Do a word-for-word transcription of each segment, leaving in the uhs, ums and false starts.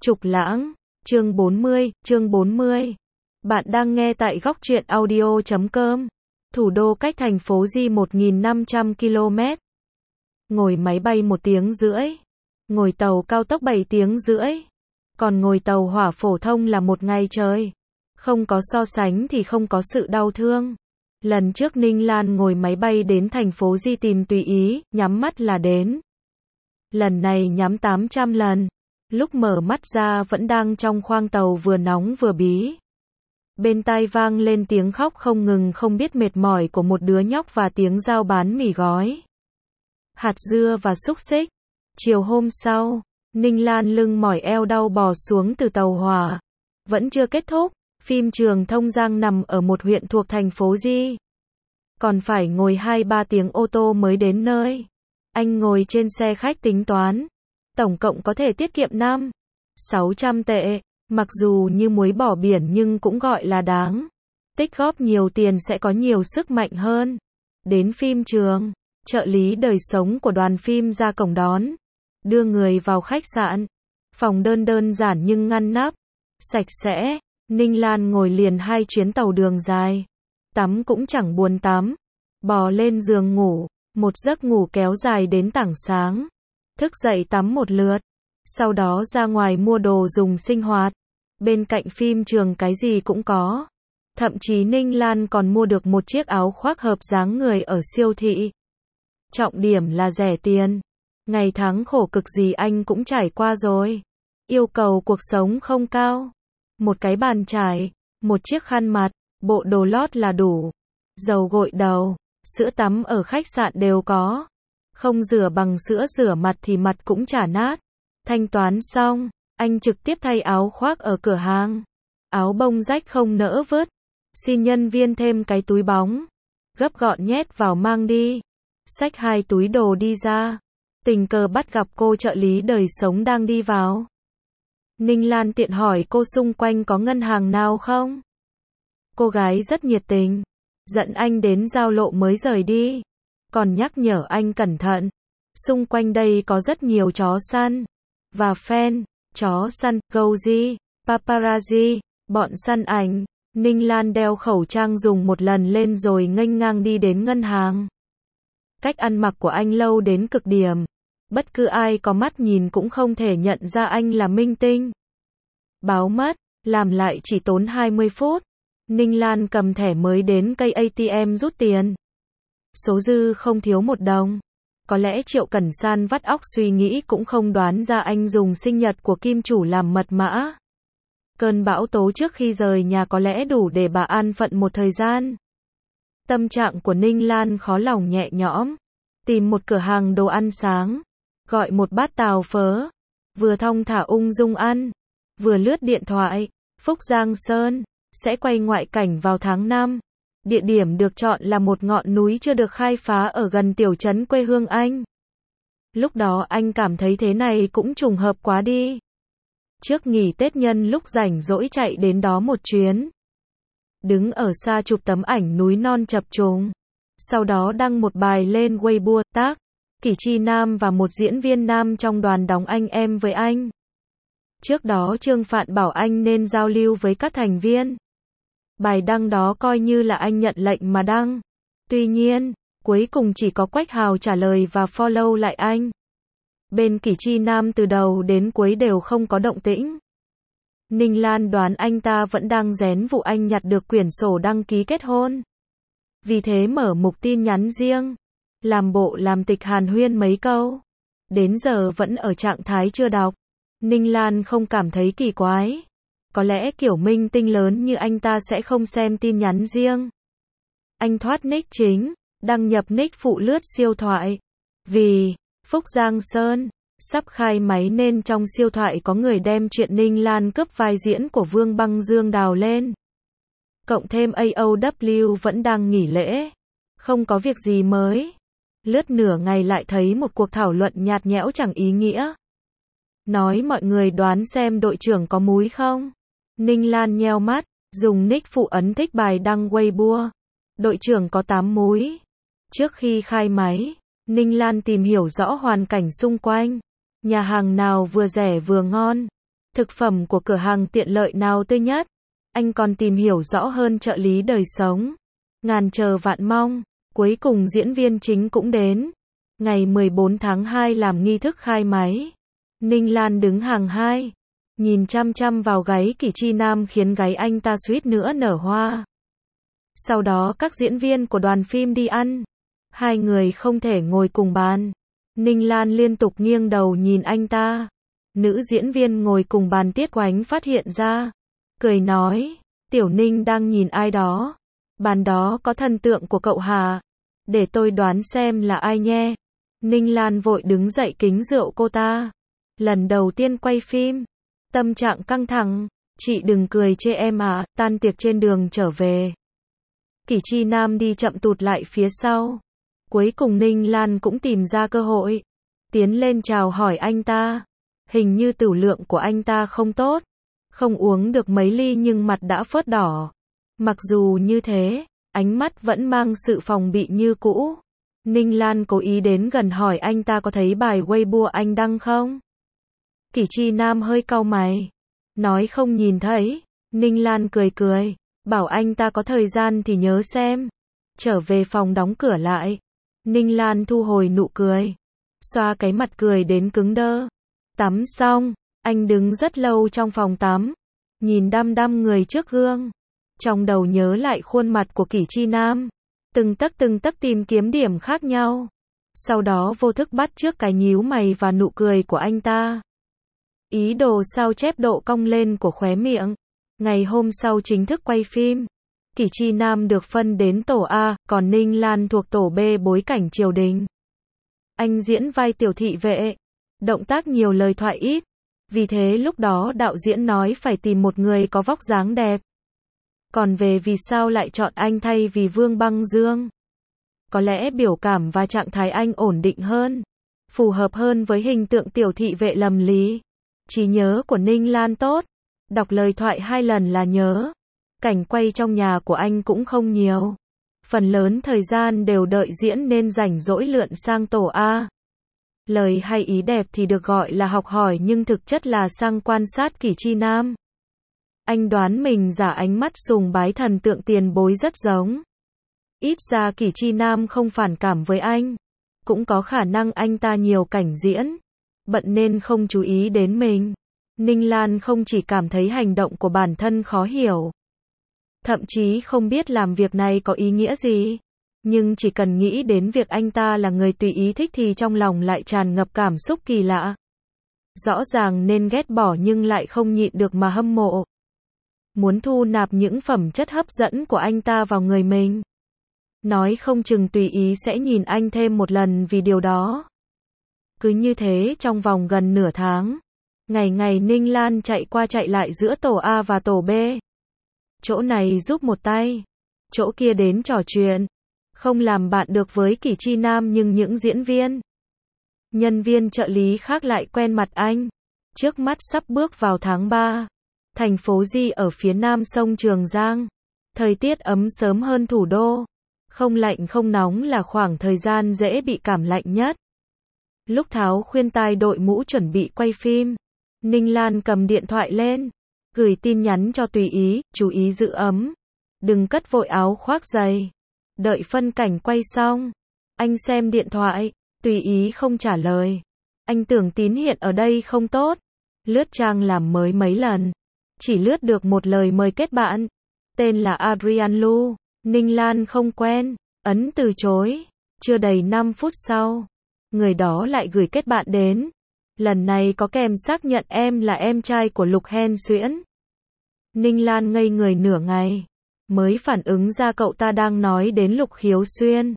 Trục Lãng, chương bốn mươi, chương bốn mươi. Bạn đang nghe tại góc truyện audio chấm com. Thủ đô cách thành phố Di một nghìn năm trăm ki lô mét. Ngồi máy bay một tiếng rưỡi. Ngồi tàu cao tốc bảy tiếng rưỡi. Còn ngồi tàu hỏa phổ thông là một ngày trời. Không có so sánh thì không có sự đau thương. Lần trước Ninh Lan ngồi máy bay đến thành phố Di tìm tùy ý, nhắm mắt là đến. Lần này nhắm tám trăm lần. Lúc mở mắt ra vẫn đang trong khoang tàu vừa nóng vừa bí. Bên tai vang lên tiếng khóc không ngừng không biết mệt mỏi của một đứa nhóc và tiếng giao bán mì gói, hạt dưa và xúc xích. Chiều hôm sau, Ninh Lan lưng mỏi eo đau bò xuống từ tàu hỏa. Vẫn chưa kết thúc, phim trường Thông Giang nằm ở một huyện thuộc thành phố Di. Còn phải ngồi hai ba tiếng ô tô mới đến nơi. Anh ngồi trên xe khách tính toán. Tổng cộng có thể tiết kiệm năm, sáu trăm tệ, mặc dù như muối bỏ biển nhưng cũng gọi là đáng. Tích góp nhiều tiền sẽ có nhiều sức mạnh hơn. Đến phim trường, trợ lý đời sống của đoàn phim ra cổng đón, đưa người vào khách sạn. Phòng đơn đơn giản nhưng ngăn nắp, sạch sẽ. Ninh Lan ngồi liền hai chuyến tàu đường dài. Tắm cũng chẳng buồn tắm. Bò lên giường ngủ, một giấc ngủ kéo dài đến tảng sáng. Thức dậy tắm một lượt, sau đó ra ngoài mua đồ dùng sinh hoạt. Bên cạnh phim trường cái gì cũng có. Thậm chí Ninh Lan còn mua được một chiếc áo khoác hợp dáng người ở siêu thị. Trọng điểm là rẻ tiền. Ngày tháng khổ cực gì anh cũng trải qua rồi. Yêu cầu cuộc sống không cao. Một cái bàn chải, một chiếc khăn mặt, bộ đồ lót là đủ. Dầu gội đầu, sữa tắm ở khách sạn đều có. Không rửa bằng sữa rửa mặt thì mặt cũng chả nát. Thanh toán xong, anh trực tiếp thay áo khoác ở cửa hàng. Áo bông rách không nỡ vứt. Xin nhân viên thêm cái túi bóng. Gấp gọn nhét vào mang đi. Xách hai túi đồ đi ra. Tình cờ bắt gặp cô trợ lý đời sống đang đi vào. Ninh Lan tiện hỏi cô xung quanh có ngân hàng nào không? Cô gái rất nhiệt tình. Dẫn anh đến giao lộ mới rời đi. Còn nhắc nhở anh cẩn thận. Xung quanh đây có rất nhiều chó săn. Và fan, chó săn, Gouji, paparazzi, bọn săn ảnh. Ninh Lan đeo khẩu trang dùng một lần lên rồi nghênh ngang đi đến ngân hàng. Cách ăn mặc của anh lâu đến cực điểm. Bất cứ ai có mắt nhìn cũng không thể nhận ra anh là minh tinh. Báo mất, làm lại chỉ tốn hai mươi phút. Ninh Lan cầm thẻ mới đến cây a tê em rút tiền. Số dư không thiếu một đồng. Có lẽ Triệu Cẩn San vắt óc suy nghĩ cũng không đoán ra anh dùng sinh nhật của kim chủ làm mật mã. Cơn bão tố trước khi rời nhà có lẽ đủ để bà an phận một thời gian. Tâm trạng của Ninh Lan khó lòng nhẹ nhõm. Tìm một cửa hàng đồ ăn sáng. Gọi một bát tàu phớ. Vừa thong thả ung dung ăn. Vừa lướt điện thoại. Phúc Giang Sơn sẽ quay ngoại cảnh vào tháng năm. Địa điểm được chọn là một ngọn núi chưa được khai phá ở gần tiểu trấn quê hương anh. Lúc đó anh cảm thấy thế này cũng trùng hợp quá đi. Trước nghỉ Tết nhân lúc rảnh rỗi chạy đến đó một chuyến. Đứng ở xa chụp tấm ảnh núi non chập trùng. Sau đó đăng một bài lên Weibo, tác Kỷ Chi Nam và một diễn viên nam trong đoàn đóng Anh Em với Anh. Trước đó Trương Phạn bảo anh nên giao lưu với các thành viên. Bài đăng đó coi như là anh nhận lệnh mà đăng. Tuy nhiên, cuối cùng chỉ có Quách Hào trả lời và follow lại anh. Bên Kỷ Chi Nam từ đầu đến cuối đều không có động tĩnh. Ninh Lan đoán anh ta vẫn đang rén vụ anh nhặt được quyển sổ đăng ký kết hôn. Vì thế mở mục tin nhắn riêng. Làm bộ làm tịch hàn huyên mấy câu. Đến giờ vẫn ở trạng thái chưa đọc. Ninh Lan không cảm thấy kỳ quái. Có lẽ kiểu minh tinh lớn như anh ta sẽ không xem tin nhắn riêng. Anh thoát nick chính, đăng nhập nick phụ lướt siêu thoại. Vì Phúc Giang Sơn sắp khai máy nên trong siêu thoại có người đem chuyện Ninh Lan cướp vai diễn của Vương Băng Dương đào lên. Cộng thêm a o vê vẫn đang nghỉ lễ. Không có việc gì mới. Lướt nửa ngày lại thấy một cuộc thảo luận nhạt nhẽo chẳng ý nghĩa. Nói mọi người đoán xem đội trưởng có múi không? Ninh Lan nheo mắt, dùng nick phụ ấn thích bài đăng Weibo. Đội trưởng có tám múi. Trước khi khai máy, Ninh Lan tìm hiểu rõ hoàn cảnh xung quanh. Nhà hàng nào vừa rẻ vừa ngon. Thực phẩm của cửa hàng tiện lợi nào tươi nhất? Anh còn tìm hiểu rõ hơn trợ lý đời sống. Ngàn chờ vạn mong. Cuối cùng diễn viên chính cũng đến. Ngày mười bốn tháng hai làm nghi thức khai máy. Ninh Lan đứng hàng hai. Nhìn chăm chăm vào gáy Kỷ Chi Nam khiến gáy anh ta suýt nữa nở hoa. Sau đó các diễn viên của đoàn phim đi ăn. Hai người không thể ngồi cùng bàn. Ninh Lan liên tục nghiêng đầu nhìn anh ta. Nữ diễn viên ngồi cùng bàn Tiết Oánh phát hiện ra. Cười nói, Tiểu Ninh đang nhìn ai đó. Bàn đó có thần tượng của cậu Hà. Để tôi đoán xem là ai nhé. Ninh Lan vội đứng dậy kính rượu cô ta. Lần đầu tiên quay phim. Tâm trạng căng thẳng. Chị đừng cười chê em à, tan tiệc trên đường trở về. Kỷ Chi Nam đi chậm tụt lại phía sau. Cuối cùng Ninh Lan cũng tìm ra cơ hội. Tiến lên chào hỏi anh ta. Hình như tửu lượng của anh ta không tốt. Không uống được mấy ly nhưng mặt đã phớt đỏ. Mặc dù như thế, ánh mắt vẫn mang sự phòng bị như cũ. Ninh Lan cố ý đến gần hỏi anh ta có thấy bài Weibo anh đăng không? Kỷ Chi Nam hơi cau mày. Nói không nhìn thấy. Ninh Lan cười cười. Bảo anh ta có thời gian thì nhớ xem. Trở về phòng đóng cửa lại. Ninh Lan thu hồi nụ cười. Xoa cái mặt cười đến cứng đơ. Tắm xong, anh đứng rất lâu trong phòng tắm. Nhìn đăm đăm người trước gương. Trong đầu nhớ lại khuôn mặt của Kỷ Chi Nam. Từng tấc từng tấc tìm kiếm điểm khác nhau. Sau đó vô thức bắt chước cái nhíu mày và nụ cười của anh ta. Ý đồ sao chép độ cong lên của khóe miệng. Ngày hôm sau chính thức quay phim. Kỷ Chi Nam được phân đến tổ A, còn Ninh Lan thuộc tổ B bối cảnh triều đình. Anh diễn vai tiểu thị vệ. Động tác nhiều lời thoại ít. Vì thế lúc đó đạo diễn nói phải tìm một người có vóc dáng đẹp. Còn về vì sao lại chọn anh thay vì Vương Băng Dương? Có lẽ biểu cảm và trạng thái anh ổn định hơn. Phù hợp hơn với hình tượng tiểu thị vệ lầm lý. Trí nhớ của Ninh Lan tốt. Đọc lời thoại hai lần là nhớ. Cảnh quay trong nhà của anh cũng không nhiều. Phần lớn thời gian đều đợi diễn nên rảnh rỗi lượn sang tổ A. Lời hay ý đẹp thì được gọi là học hỏi nhưng thực chất là sang quan sát Kỷ Chi Nam. Anh đoán mình giả ánh mắt sùng bái thần tượng tiền bối rất giống. Ít ra Kỷ Chi Nam không phản cảm với anh. Cũng có khả năng anh ta nhiều cảnh diễn. Bận nên không chú ý đến mình. Ninh Lan không chỉ cảm thấy hành động của bản thân khó hiểu. Thậm chí không biết làm việc này có ý nghĩa gì. Nhưng chỉ cần nghĩ đến việc anh ta là người tùy ý thích thì trong lòng lại tràn ngập cảm xúc kỳ lạ. Rõ ràng nên ghét bỏ nhưng lại không nhịn được mà hâm mộ. Muốn thu nạp những phẩm chất hấp dẫn của anh ta vào người mình. Nói không chừng tùy ý sẽ nhìn anh thêm một lần vì điều đó. Cứ như thế trong vòng gần nửa tháng. Ngày ngày Ninh Lan chạy qua chạy lại giữa tổ A và tổ B. Chỗ này giúp một tay. Chỗ kia đến trò chuyện. Không làm bạn được với Kỷ Chi Nam nhưng những diễn viên. Nhân viên trợ lý khác lại quen mặt anh. Trước mắt sắp bước vào tháng ba. Thành phố Di ở phía nam sông Trường Giang. Thời tiết ấm sớm hơn thủ đô. Không lạnh không nóng là khoảng thời gian dễ bị cảm lạnh nhất. Lúc Tháo khuyên tai đội mũ chuẩn bị quay phim. Ninh Lan cầm điện thoại lên. Gửi tin nhắn cho Tùy Ý, chú ý giữ ấm. Đừng cất vội áo khoác dày. Đợi phân cảnh quay xong. Anh xem điện thoại. Tùy Ý không trả lời. Anh tưởng tín hiện ở đây không tốt. Lướt trang làm mới mấy lần. Chỉ lướt được một lời mời kết bạn. Tên là Adrian Lu. Ninh Lan không quen. Ấn từ chối. Chưa đầy năm phút sau. Người đó lại gửi kết bạn đến. Lần này có kèm xác nhận em là em trai của Lục Hen Xuyễn. Ninh Lan ngây người nửa ngày. Mới phản ứng ra cậu ta đang nói đến Lục Khiếu Xuyên.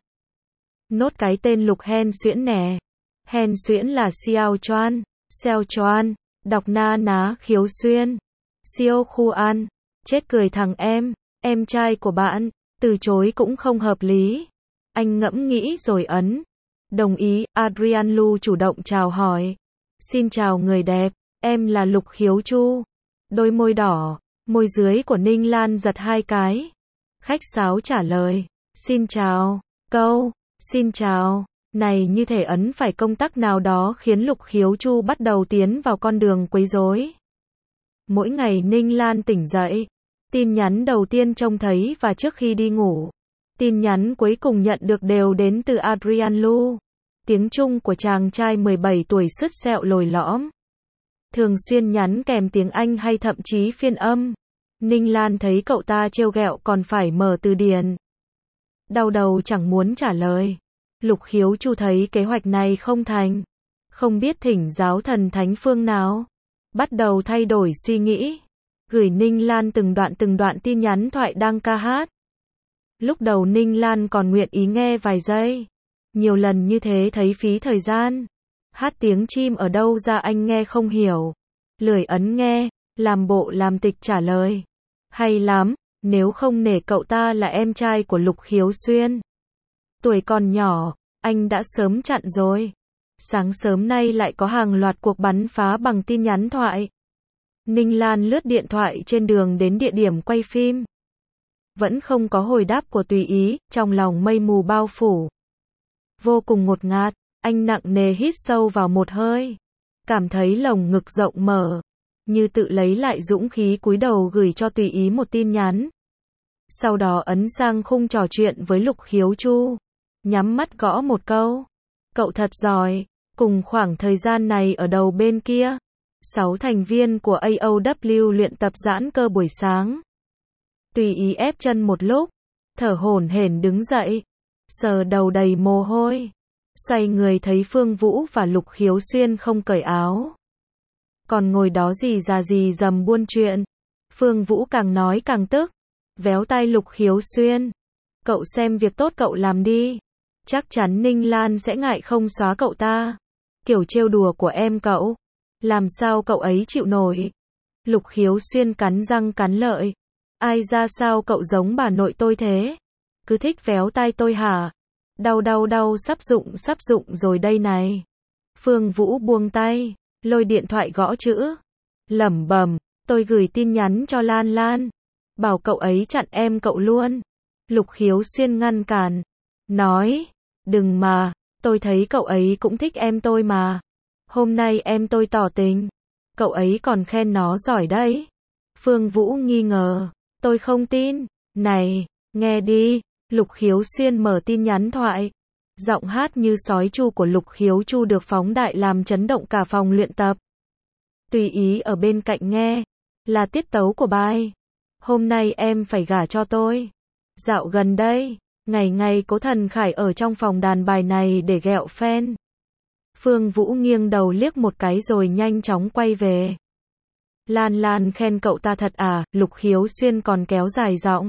Nốt cái tên Lục Hen Xuyễn nè. Hen Xuyễn là Xiao Chuan. Xiao Chuan. Đọc na ná Khiếu Xuyên. Xiao Khu An. Chết cười thằng em. Em trai của bạn. Từ chối cũng không hợp lý. Anh ngẫm nghĩ rồi ấn. Đồng ý. Adrian Lu chủ động chào hỏi. Xin chào người đẹp. Em là Lục Khiếu Chu. Đôi môi đỏ. Môi dưới của Ninh Lan giật hai cái. Khách sáo trả lời. Xin chào. Câu. Xin chào. Này như thể ấn phải công tắc nào đó khiến Lục Khiếu Chu bắt đầu tiến vào con đường quấy rối. Mỗi ngày Ninh Lan tỉnh dậy, tin nhắn đầu tiên trông thấy và trước khi đi ngủ. Tin nhắn cuối cùng nhận được đều đến từ Adrian Lu. Tiếng Trung của chàng trai mười bảy tuổi sứt sẹo lồi lõm. Thường xuyên nhắn kèm tiếng Anh hay thậm chí phiên âm. Ninh Lan thấy cậu ta trêu ghẹo còn phải mở từ điển. Đau đầu chẳng muốn trả lời. Lục Khiếu Chu thấy kế hoạch này không thành. Không biết thỉnh giáo thần thánh phương nào. Bắt đầu thay đổi suy nghĩ. Gửi Ninh Lan từng đoạn từng đoạn tin nhắn thoại đang ca hát. Lúc đầu Ninh Lan còn nguyện ý nghe vài giây. Nhiều lần như thế thấy phí thời gian. Hát tiếng chim ở đâu ra anh nghe không hiểu. Lười ấn nghe, làm bộ làm tịch trả lời. Hay lắm, nếu không nể cậu ta là em trai của Lục Khiếu Xuyên. Tuổi còn nhỏ, anh đã sớm chặn rồi. Sáng sớm nay lại có hàng loạt cuộc bắn phá bằng tin nhắn thoại. Ninh Lan lướt điện thoại trên đường đến địa điểm quay phim. Vẫn không có hồi đáp của Tùy Ý, trong lòng mây mù bao phủ. Vô cùng ngột ngạt, anh nặng nề hít sâu vào một hơi. Cảm thấy lồng ngực rộng mở. Như tự lấy lại dũng khí cúi đầu gửi cho Tùy Ý một tin nhắn. Sau đó ấn sang khung trò chuyện với Lục Khiếu Chu. Nhắm mắt gõ một câu. Cậu thật giỏi. Cùng khoảng thời gian này ở đầu bên kia. Sáu thành viên của a o vê luyện tập giãn cơ buổi sáng. Tùy Ý ép chân một lúc. Thở hổn hển đứng dậy. Sờ đầu đầy mồ hôi. Xoay người thấy Phương Vũ và Lục Khiếu Xuyên không cởi áo. Còn ngồi đó gì già gì dầm buôn chuyện. Phương Vũ càng nói càng tức. Véo tai Lục Khiếu Xuyên. Cậu xem việc tốt cậu làm đi. Chắc chắn Ninh Lan sẽ ngại không xóa cậu ta. Kiểu trêu đùa của em cậu. Làm sao cậu ấy chịu nổi. Lục Khiếu Xuyên cắn răng cắn lợi. Ai ra sao cậu giống bà nội tôi thế. Cứ thích véo tai tôi hả. Đau đau đau sắp rụng sắp rụng rồi đây này. Phương Vũ buông tay. Lôi điện thoại gõ chữ. Lẩm bẩm. Tôi gửi tin nhắn cho Lan Lan. Bảo cậu ấy chặn em cậu luôn. Lục Khiếu Xuyên ngăn cản. Nói. Đừng mà. Tôi thấy cậu ấy cũng thích em tôi mà. Hôm nay em tôi tỏ tình. Cậu ấy còn khen nó giỏi đấy. Phương Vũ nghi ngờ. Tôi không tin. Này, nghe đi. Lục Khiếu Xuyên mở tin nhắn thoại. Giọng hát như sói chu của Lục Khiếu Chu được phóng đại làm chấn động cả phòng luyện tập. Tùy Ý ở bên cạnh nghe. Là tiết tấu của bài. Hôm nay em phải gả cho tôi. Dạo gần đây, ngày ngày Cố Thần Khải ở trong phòng đàn bài này để ghẹo fan. Phương Vũ nghiêng đầu liếc một cái rồi nhanh chóng quay về. Lan Lan khen cậu ta thật à, Lục Khiếu Xuyên còn kéo dài giọng.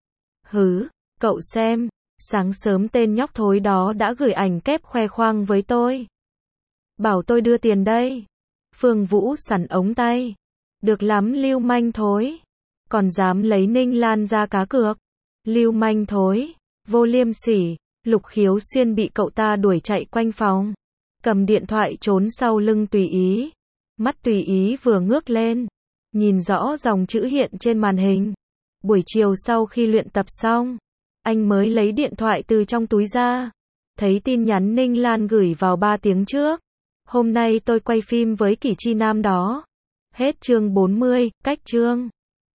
Hứ, cậu xem, sáng sớm tên nhóc thối đó đã gửi ảnh kép khoe khoang với tôi. Bảo tôi đưa tiền đây. Phương Vũ sắn ống tay. Được lắm lưu manh thối. Còn dám lấy Ninh Lan ra cá cược. Lưu manh thối, vô liêm sỉ. Lục Khiếu Xuyên bị cậu ta đuổi chạy quanh phòng. Cầm điện thoại trốn sau lưng Tùy Ý. Mắt Tùy Ý vừa ngước lên. Nhìn rõ dòng chữ hiện trên màn hình. Buổi chiều sau khi luyện tập xong, anh mới lấy điện thoại từ trong túi ra. Thấy tin nhắn Ninh Lan gửi vào ba tiếng trước. Hôm nay tôi quay phim với Kỷ Chi Nam đó. Hết chương bốn mươi, cách chương.